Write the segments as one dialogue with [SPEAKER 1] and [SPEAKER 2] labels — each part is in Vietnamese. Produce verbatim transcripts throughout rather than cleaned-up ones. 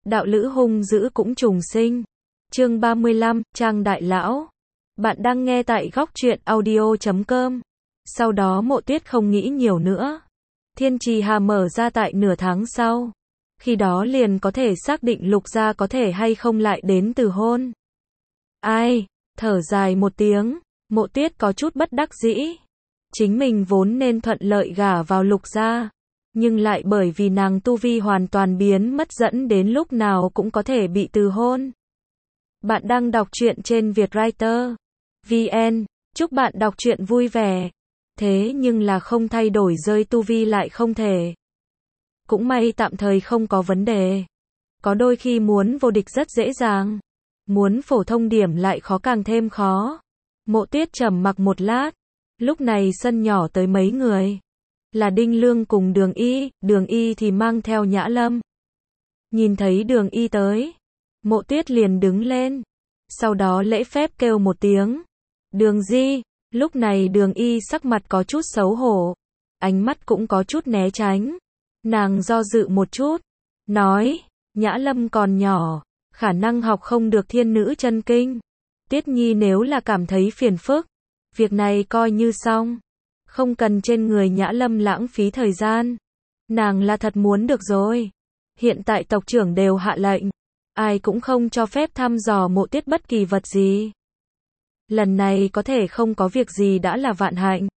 [SPEAKER 1] đạo lữ hung dữ cũng trùng sinh. Chương ba mươi lăm, Trang Đại Lão. Bạn đang nghe tại góc truyện audio chấm com. Sau đó Mộ Tuyết không nghĩ nhiều nữa. Thiên trì hà mở ra tại nửa tháng sau. Khi đó liền có thể xác định Lục gia có thể hay không lại đến từ hôn. Ai, thở dài một tiếng, Mộ Tuyết có chút bất đắc dĩ. Chính mình vốn nên thuận lợi gả vào Lục gia, nhưng lại bởi vì nàng tu vi hoàn toàn biến mất dẫn đến lúc nào cũng có thể bị từ hôn. Bạn đang đọc truyện trên Vietwriter chấm vn, chúc bạn đọc truyện vui vẻ. Thế nhưng là không thay đổi rơi tu vi lại không thể. Cũng may tạm thời không có vấn đề. Có đôi khi muốn vô địch rất dễ dàng, muốn phổ thông điểm lại khó càng thêm khó. Mộ Tuyết trầm mặc một lát, lúc này sân nhỏ tới mấy người. Là Đinh Lương cùng Đường Y, Đường Y thì mang theo Nhã Lâm. Nhìn thấy Đường Y tới, Mộ Tuyết liền đứng lên, sau đó lễ phép kêu một tiếng. Đường Di, lúc này Đường Y sắc mặt có chút xấu hổ, ánh mắt cũng có chút né tránh. Nàng do dự một chút, nói, Nhã Lâm còn nhỏ, khả năng học không được thiên nữ chân kinh. Tuyết Nhi nếu là cảm thấy phiền phức, việc này coi như xong. Không cần trên người Nhã Lâm lãng phí thời gian. Nàng là thật muốn được rồi. Hiện tại tộc trưởng đều hạ lệnh, ai cũng không cho phép thăm dò Mộ Tuyết bất kỳ vật gì. Lần này có thể không có việc gì đã là vạn hạnh.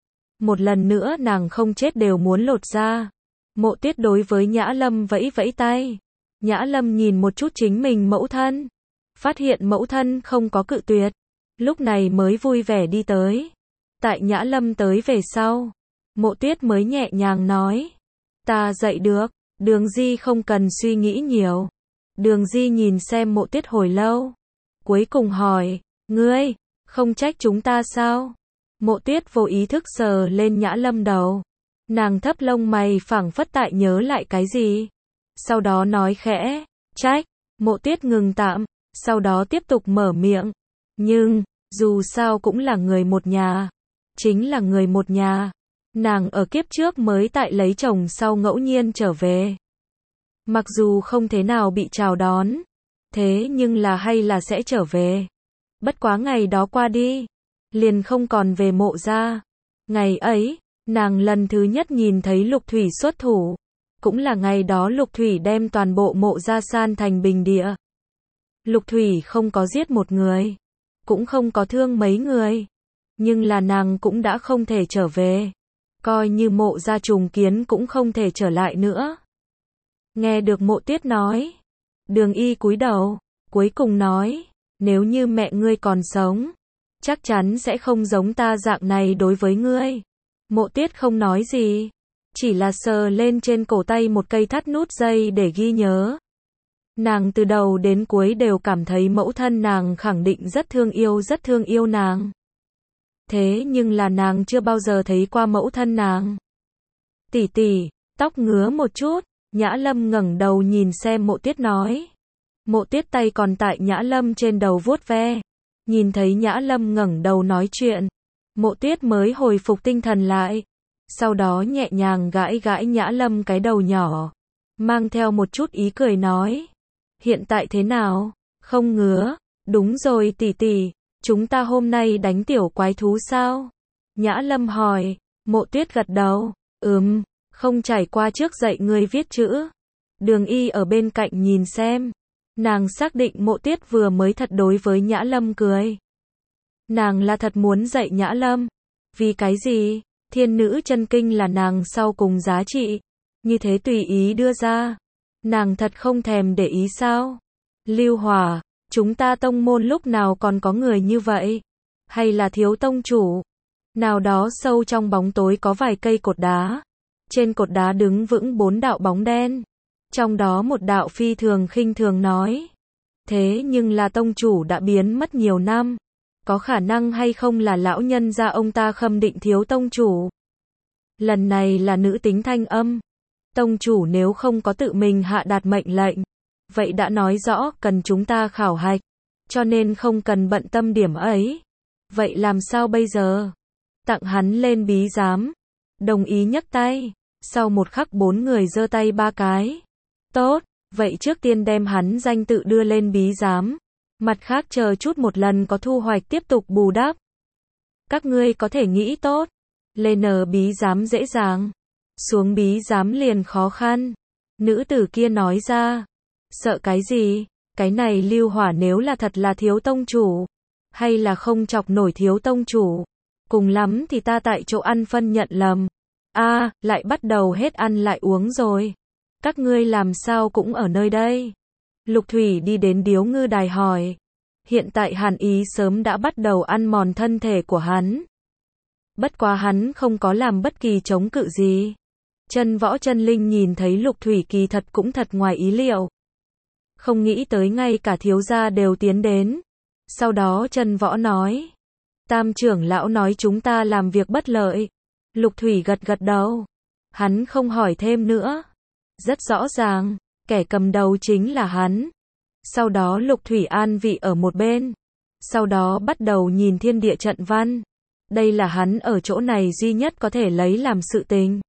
[SPEAKER 1] Một lần nữa nàng không chết đều muốn lột ra. Mộ Tuyết đối với Nhã Lâm vẫy vẫy tay. Nhã Lâm nhìn một chút chính mình mẫu thân, phát hiện mẫu thân không có cự tuyệt, lúc này mới vui vẻ đi tới. Tại Nhã Lâm tới về sau, Mộ Tuyết mới nhẹ nhàng nói, ta dậy được. Đường Di không cần suy nghĩ nhiều. Đường Di nhìn xem Mộ Tuyết hồi lâu, cuối cùng hỏi, ngươi, không trách chúng ta sao? Mộ Tuyết vô ý thức sờ lên Nhã Lâm đầu. Nàng thấp lông mày phảng phất tại nhớ lại cái gì. Sau đó nói khẽ, trách. Mộ Tuyết ngừng tạm, sau đó tiếp tục mở miệng. Nhưng, dù sao cũng là người một nhà. Chính là người một nhà. Nàng ở kiếp trước mới tại lấy chồng sau ngẫu nhiên trở về. Mặc dù không thế nào bị chào đón, thế nhưng là hay là sẽ trở về. Bất quá ngày đó qua đi, liền không còn về Mộ gia. Ngày ấy, nàng lần thứ nhất nhìn thấy Lục Thủy xuất thủ. Cũng là ngày đó Lục Thủy đem toàn bộ Mộ gia san thành bình địa. Lục Thủy không có giết một người, cũng không có thương mấy người. Nhưng là nàng cũng đã không thể trở về. Coi như Mộ gia trùng kiến cũng không thể trở lại nữa. Nghe được Mộ Tuyết nói, Đường Y cúi đầu, cuối cùng nói, nếu như mẹ ngươi còn sống, chắc chắn sẽ không giống ta dạng này đối với ngươi. Mộ Tuyết không nói gì, chỉ là sờ lên trên cổ tay một cây thắt nút dây để ghi nhớ. Nàng từ đầu đến cuối đều cảm thấy mẫu thân nàng khẳng định rất thương yêu rất thương yêu nàng. Thế nhưng là nàng chưa bao giờ thấy qua mẫu thân nàng. Tỷ tỷ, tóc ngứa một chút. Nhã Lâm ngẩng đầu nhìn xem Mộ Tuyết nói. Mộ Tuyết tay còn tại Nhã Lâm trên đầu vuốt ve. Nhìn thấy Nhã Lâm ngẩng đầu nói chuyện, Mộ Tuyết mới hồi phục tinh thần lại. Sau đó nhẹ nhàng gãi gãi Nhã Lâm cái đầu nhỏ, mang theo một chút ý cười nói, hiện tại thế nào, không ngứa? Đúng rồi tỷ tỷ, chúng ta hôm nay đánh tiểu quái thú sao? Nhã Lâm hỏi. Mộ Tuyết gật đầu, ừm. Không trải qua trước dạy ngươi viết chữ. Đường Y ở bên cạnh nhìn xem. Nàng xác định Mộ Tuyết vừa mới thật đối với Nhã Lâm cười. Nàng là thật muốn dạy Nhã Lâm. Vì cái gì? Thiên nữ chân kinh là nàng sau cùng giá trị. Như thế tùy ý đưa ra. Nàng thật không thèm để ý sao? Lưu Hòa, chúng ta tông môn lúc nào còn có người như vậy? Hay là thiếu tông chủ? Nào đó sâu trong bóng tối có vài cây cột đá. Trên cột đá đứng vững bốn đạo bóng đen. Trong đó một đạo phi thường khinh thường nói. Thế nhưng là tông chủ đã biến mất nhiều năm. Có khả năng hay không là lão nhân gia ông ta khâm định thiếu tông chủ? Lần này là nữ tính thanh âm. Tông chủ nếu không có tự mình hạ đạt mệnh lệnh, vậy đã nói rõ cần chúng ta khảo hạch. Cho nên không cần bận tâm điểm ấy. Vậy làm sao bây giờ? Tặng hắn lên bí giám. Đồng ý nhấc tay. Sau một khắc bốn người giơ tay ba cái. Tốt, Vậy trước tiên đem hắn danh tự đưa lên bí giám. Mặt khác chờ chút một lần có thu hoạch tiếp tục bù đắp. Các ngươi có thể nghĩ tốt. Lên bí giám dễ dàng. Xuống bí giám liền khó khăn. Nữ tử kia nói ra. Sợ cái gì? Cái này Lưu Hỏa nếu là thật là thiếu tông chủ. Hay là không chọc nổi thiếu tông chủ. Cùng lắm thì ta tại chỗ ăn phân nhận lầm. A, lại bắt đầu hết ăn lại uống rồi. Các ngươi làm sao cũng ở nơi đây. Lục Thủy đi đến Điếu Ngư Đài hỏi. Hiện tại hàn ý sớm đã bắt đầu ăn mòn thân thể của hắn. Bất quá hắn không có làm bất kỳ chống cự gì. Chân Võ Chân Linh nhìn thấy Lục Thủy kỳ thật cũng thật ngoài ý liệu. Không nghĩ tới ngay cả thiếu gia đều tiến đến. Sau đó Chân Võ nói. Tam trưởng lão nói chúng ta làm việc bất lợi. Lục Thủy gật gật đầu. Hắn không hỏi thêm nữa. Rất rõ ràng, kẻ cầm đầu chính là hắn. Sau đó Lục Thủy an vị ở một bên. Sau đó bắt đầu nhìn thiên địa trận văn. Đây là hắn ở chỗ này duy nhất có thể lấy làm sự tình.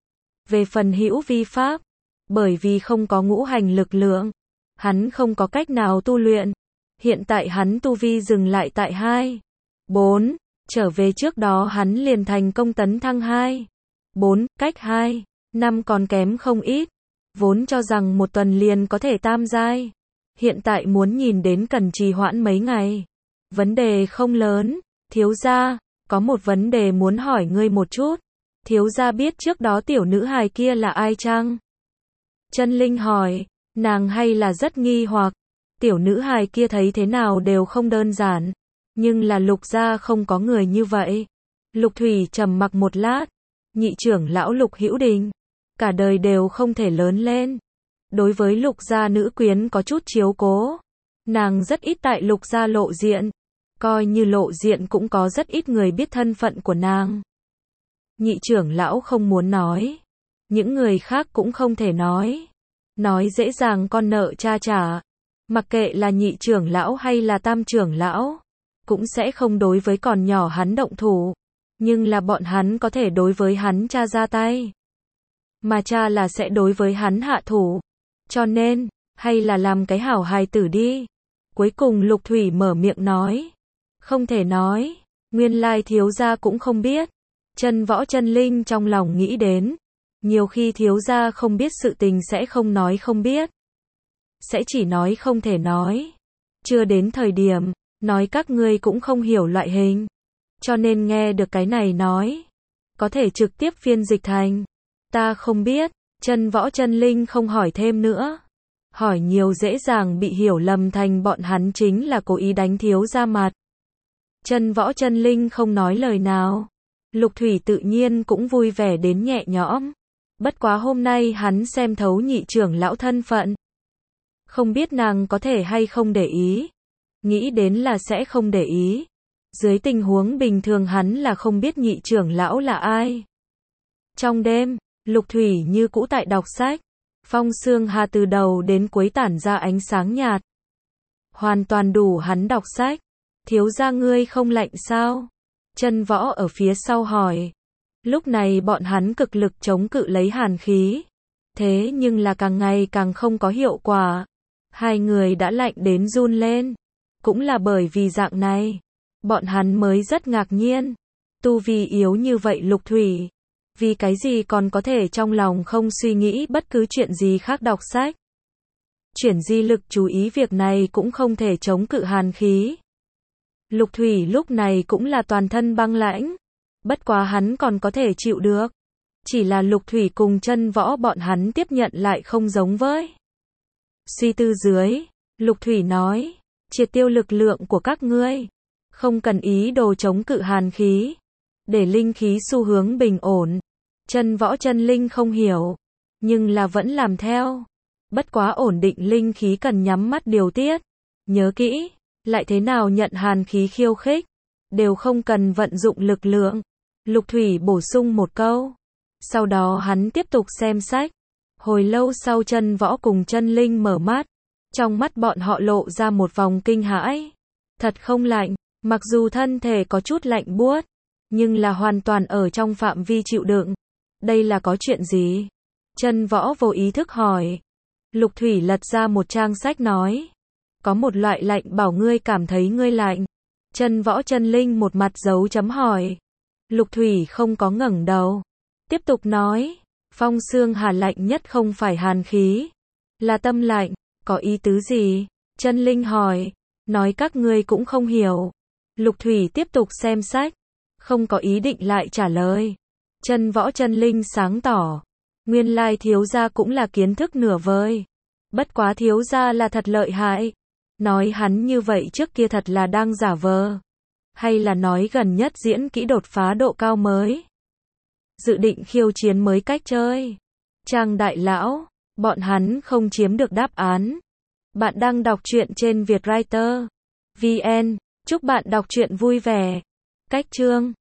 [SPEAKER 1] Về phần hữu vi pháp, bởi vì không có ngũ hành lực lượng, hắn không có cách nào tu luyện. Hiện tại hắn tu vi dừng lại tại hai, bốn, trở về trước đó hắn liền thành công tấn thăng hai, bốn, cách hai, năm còn kém không ít. Vốn cho rằng một tuần liền có thể tam giai. Hiện tại muốn nhìn đến cần trì hoãn mấy ngày. Vấn đề không lớn, thiếu gia, có một vấn đề muốn hỏi ngươi một chút. Thiếu gia biết trước đó tiểu nữ hài kia là ai chăng? Chân Linh hỏi, nàng hay là rất nghi hoặc. Tiểu nữ hài kia thấy thế nào đều không đơn giản. Nhưng là Lục gia không có người như vậy. Lục Thủy trầm mặc một lát. Nhị trưởng lão Lục Hữu Đình. Cả đời đều không thể lớn lên. Đối với Lục gia nữ quyến có chút chiếu cố. Nàng rất ít tại Lục gia lộ diện. Coi như lộ diện cũng có rất ít người biết thân phận của nàng. Nhị trưởng lão không muốn nói. Những người khác cũng không thể nói. Nói dễ dàng con nợ cha trả. Mặc kệ là nhị trưởng lão hay là tam trưởng lão. Cũng sẽ không đối với còn nhỏ hắn động thủ. Nhưng là bọn hắn có thể đối với hắn cha ra tay. Mà cha là sẽ đối với hắn hạ thủ. Cho nên, hay là làm cái hảo hài tử đi. Cuối cùng Lục Thủy mở miệng nói. Không thể nói. Nguyên lai thiếu gia cũng không biết. Chân Võ Chân Linh trong lòng nghĩ đến. Nhiều khi thiếu gia không biết sự tình sẽ không nói không biết. Sẽ chỉ nói không thể nói. Chưa đến thời điểm, nói các ngươi cũng không hiểu loại hình. Cho nên nghe được cái này nói. Có thể trực tiếp phiên dịch thành. Ta không biết. Chân Võ Chân Linh không hỏi thêm nữa. Hỏi nhiều dễ dàng bị hiểu lầm thành bọn hắn chính là cố ý đánh thiếu gia mặt. Chân Võ Chân Linh không nói lời nào. Lục Thủy tự nhiên cũng vui vẻ đến nhẹ nhõm. Bất quá hôm nay hắn xem thấu nhị trưởng lão thân phận. Không biết nàng có thể hay không để ý. Nghĩ đến là sẽ không để ý. Dưới tình huống bình thường hắn là không biết nhị trưởng lão là ai. Trong đêm, Lục Thủy như cũ tại đọc sách. Phong sương hà từ đầu đến cuối tản ra ánh sáng nhạt. Hoàn toàn đủ hắn đọc sách. Thiếu gia ngươi không lạnh sao? Chân Võ ở phía sau hỏi. Lúc này bọn hắn cực lực chống cự lấy hàn khí. Thế nhưng là càng ngày càng không có hiệu quả. Hai người đã lạnh đến run lên. Cũng là bởi vì dạng này. Bọn hắn mới rất ngạc nhiên. Tu vi yếu như vậy Lục Thủy. Vì cái gì còn có thể trong lòng không suy nghĩ bất cứ chuyện gì khác đọc sách. Chuyển di lực chú ý việc này cũng không thể chống cự hàn khí. Lục Thủy lúc này cũng là toàn thân băng lãnh. Bất quá hắn còn có thể chịu được. Chỉ là Lục Thủy cùng Chân Võ bọn hắn tiếp nhận lại không giống với. Suy tư dưới, Lục Thủy nói, triệt tiêu lực lượng của các ngươi. Không cần ý đồ chống cự hàn khí. Để linh khí xu hướng bình ổn. Chân Võ Chân Linh không hiểu. Nhưng là vẫn làm theo. Bất quá ổn định linh khí cần nhắm mắt điều tiết. Nhớ kỹ. Lại thế nào nhận hàn khí khiêu khích. Đều không cần vận dụng lực lượng. Lục Thủy bổ sung một câu. Sau đó hắn tiếp tục xem sách. Hồi lâu sau Chân Võ cùng Chân Linh mở mắt. Trong mắt bọn họ lộ ra một vòng kinh hãi. Thật không lạnh. Mặc dù thân thể có chút lạnh buốt. Nhưng là hoàn toàn ở trong phạm vi chịu đựng. Đây là có chuyện gì? Chân Võ vô ý thức hỏi. Lục Thủy lật ra một trang sách nói. Có một loại lạnh bảo ngươi cảm thấy ngươi lạnh. Chân Võ Chân Linh một mặt dấu chấm hỏi. Lục Thủy không có ngẩng đầu. Tiếp tục nói. Phong xương hà lạnh nhất không phải hàn khí. Là tâm lạnh. Có ý tứ gì? Chân Linh hỏi. Nói các ngươi cũng không hiểu. Lục Thủy tiếp tục xem sách. Không có ý định lại trả lời. Chân Võ Chân Linh sáng tỏ. Nguyên lai thiếu gia cũng là kiến thức nửa vời. Bất quá thiếu gia là thật lợi hại. Nói hắn như vậy trước kia thật là đang giả vờ. Hay là nói gần nhất diễn kỹ đột phá độ cao mới. Dự định khiêu chiến mới cách chơi. Trang đại lão, bọn hắn không chiếm được đáp án. Bạn đang đọc truyện trên Vietwriter. vê en. Chúc bạn đọc truyện vui vẻ. Cách chương